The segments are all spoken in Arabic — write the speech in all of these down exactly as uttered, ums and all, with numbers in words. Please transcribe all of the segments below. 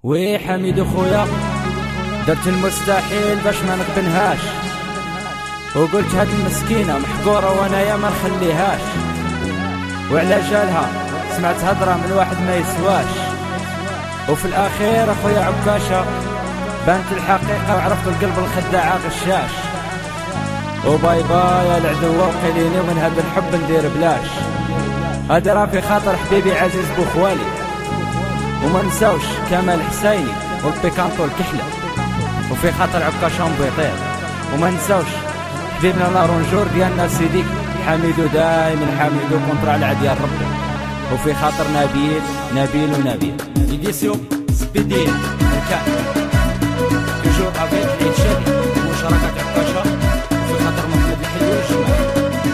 وي حميد خويا، درت المستحيل باش ما نقبلهاش، وقلت هاد المسكينة محقورة وانايا ما نخليهاش. وعلى جالها سمعت هضرة من واحد ما يسواش، وفي الاخير اخويا عكاشة بانت الحقيقة وعرفت القلب الخداعة غشاش. وباي باي العدوة وقيليني ومن هذا الحب ندير بلاش. هذا راه في خاطر حبيبي عزيز بوخوالي، وما نساوش كمال حسيني والبيكانتو الكحلة، وفي خاطر عكاشة مبيطير، وما نساوش حبيبنا لارونجور ديالنا سيدي حميدو، دايما حميدو كونترا على عديال ربي. وفي خاطر نبيل نبيل ونبيل إديسيو سبيدين الكامل توجور افيك عيد شادي ومشاركة عكاشة، وفي خاطر محمد الحلو والجمال.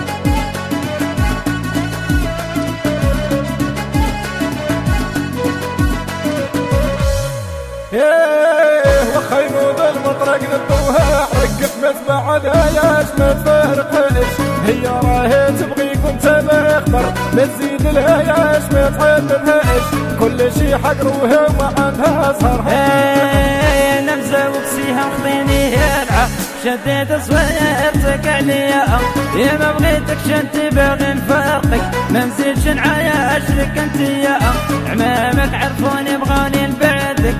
ايه وخيمود المطرق ندوها رقف ما تبعدهاش ما تفارقهاش، هي راهي تبغيك وانت ما اخبر ما تزيد لهاش ما تعلمهاش، كل شي حقروها وما عندها صهرها. انا مزاوق سيها وخذيني العا شديت صويرتك عليا، يا ما بغيتكش انت باغي نفارقك ما نزيدش نعايش لك انت يا عمامك عرفوني بغاني لبعدك.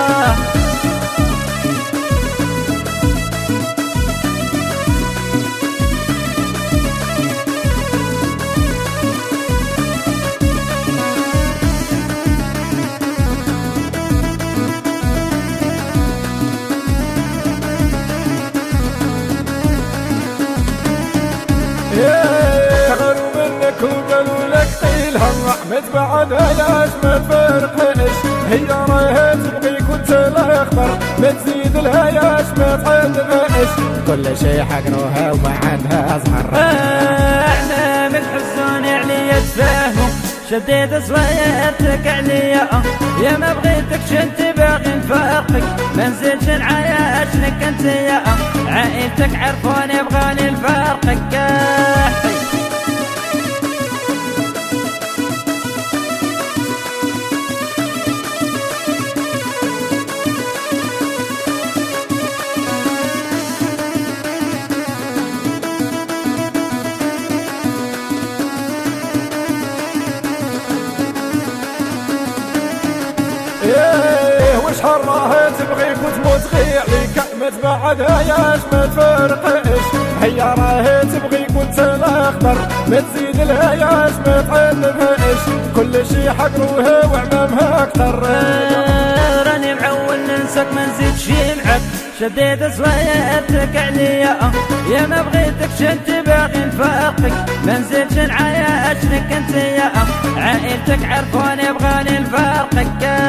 غاروا منك وقالوا لك قيلها ما تبعدهاش ما تفارقهاش، هي راهي تبغيك وانت لا اخبر ما تزيد لهاش ما تعلمهاش، كل شي حقروها وما عندها زهر. احنا من حزوني عليا تفاهموا شديت صويرتك عليا، يا ما بغيتكش انت باغي نفارقك ما نزيدش نعايش لك انت يا عائلتك عرفوني بغاني نفارقك. ايه وشحال راهي تبغيك وتموت غير عليك ما تبعدهاش ما تفارقهاش، هي راهي تبغيك وانت لا اخبر ما تزيد لهاش ما تعلمهاش، كل شي حقروها وعمامها اكثر. راني معول ننساك ما نزيدش نلعب شديت صويرتك عليا، يا ما بغيتكش انت باغي نفارقك ما نزيدش نعايش لك انت يا عائلتك عرفوني بغاني نفارقك.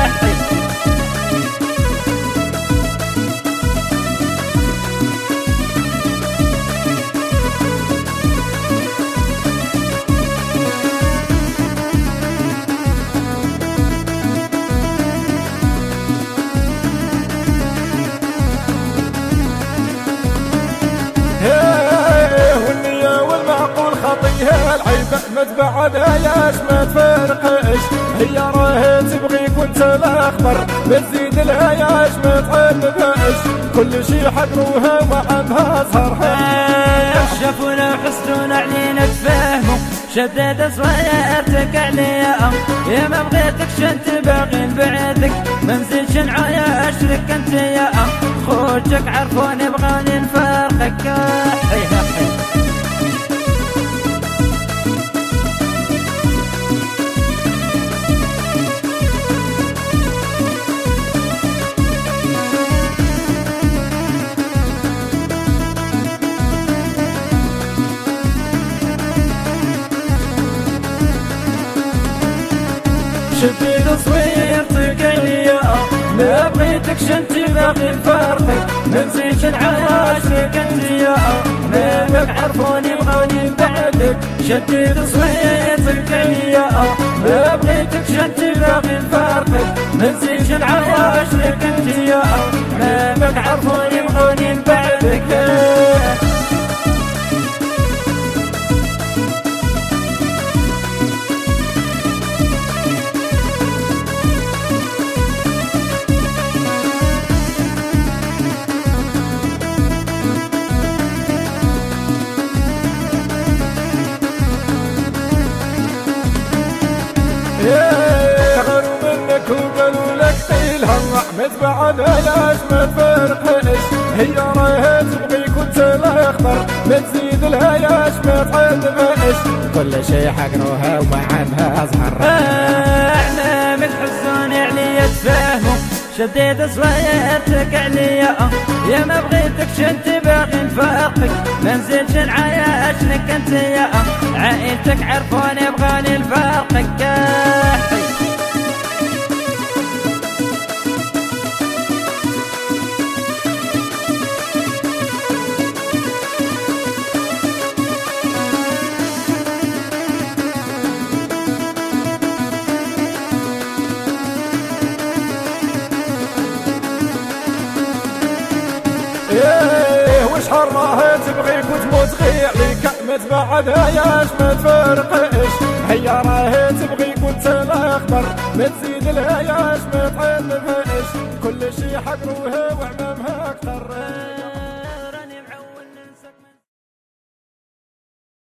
والنية والمعقول خطيها العيبة ما تبعدهاش ما تفارقهاش، هي راهي تبغيك وانت لا اخبر ما تزيد لهاش ما تعلمهاش، كل شي حقروها وما عندها صهرها. شافونا وحسدونا علينا تفاهموا شديت صويرتك عليا، يا ما بغيتكش انت باغي نبعدك ما نزيدش نعايش لك انت يا خوتك عرفوني بغاني نفارقك. شديت صويرتك عليا ما بغيتكش انت باغي نفارقك ما نزيدش نعايش لك انت يا عمامك عرفوني بغاني نبعدك. شديت صويرتك عليا ما بغيتكش انت باغي نفارقك ما نزيدش نعايش لك انت يا عمامك عرفوني بغاني نبعدك. قالوا لك قيلها ما تبعدهاش ما تفرقش، هي راهي تبغيك وانت الاخضر ما تزيد لهاش ما تعذبهاش، كل شي حقروها وما عندها زهر. احنا متحزون عليا تفاهموا شديد صلايتك عليا يا ما بغيتكش انت باغي نفارقك ما نزيدش نعايش لك انت يا عائلتك عرفوني بغاني نفارقك. ايه وشحال راهي تبغيك وتموت غير عليك ما تبعدهاش ما تفرقش، هي راهي تبغيك وانت الاخضر ما تزيد لهاش ما تعذبهاش، كل شي حقروها وعمل